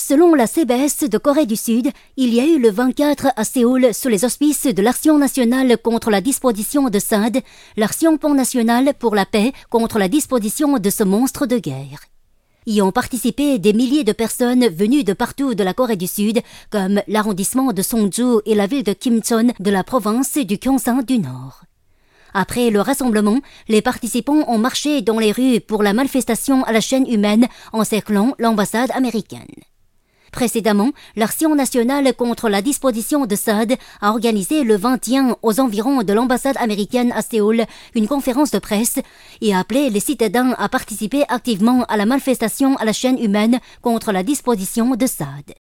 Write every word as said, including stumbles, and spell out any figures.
Selon la C B S de Corée du Sud, il y a eu le vingt-quatre à Séoul sous les auspices de l'Action nationale contre la disposition de S A D, l'Action pan-nationale pour la paix contre la disposition de ce monstre de guerre. Y ont participé des milliers de personnes venues de partout de la Corée du Sud, comme l'arrondissement de Songju et la ville de Kimcheon de la province du Gyeongsang du Nord. Après le rassemblement, les participants ont marché dans les rues pour la manifestation à la chaîne humaine encerclant l'ambassade américaine. Précédemment, l'Action nationale contre la disposition de S A D a organisé le vingt et un aux environs de l'ambassade américaine à Séoul une conférence de presse et a appelé les citadins à participer activement à la manifestation à la chaîne humaine contre la disposition de S A D.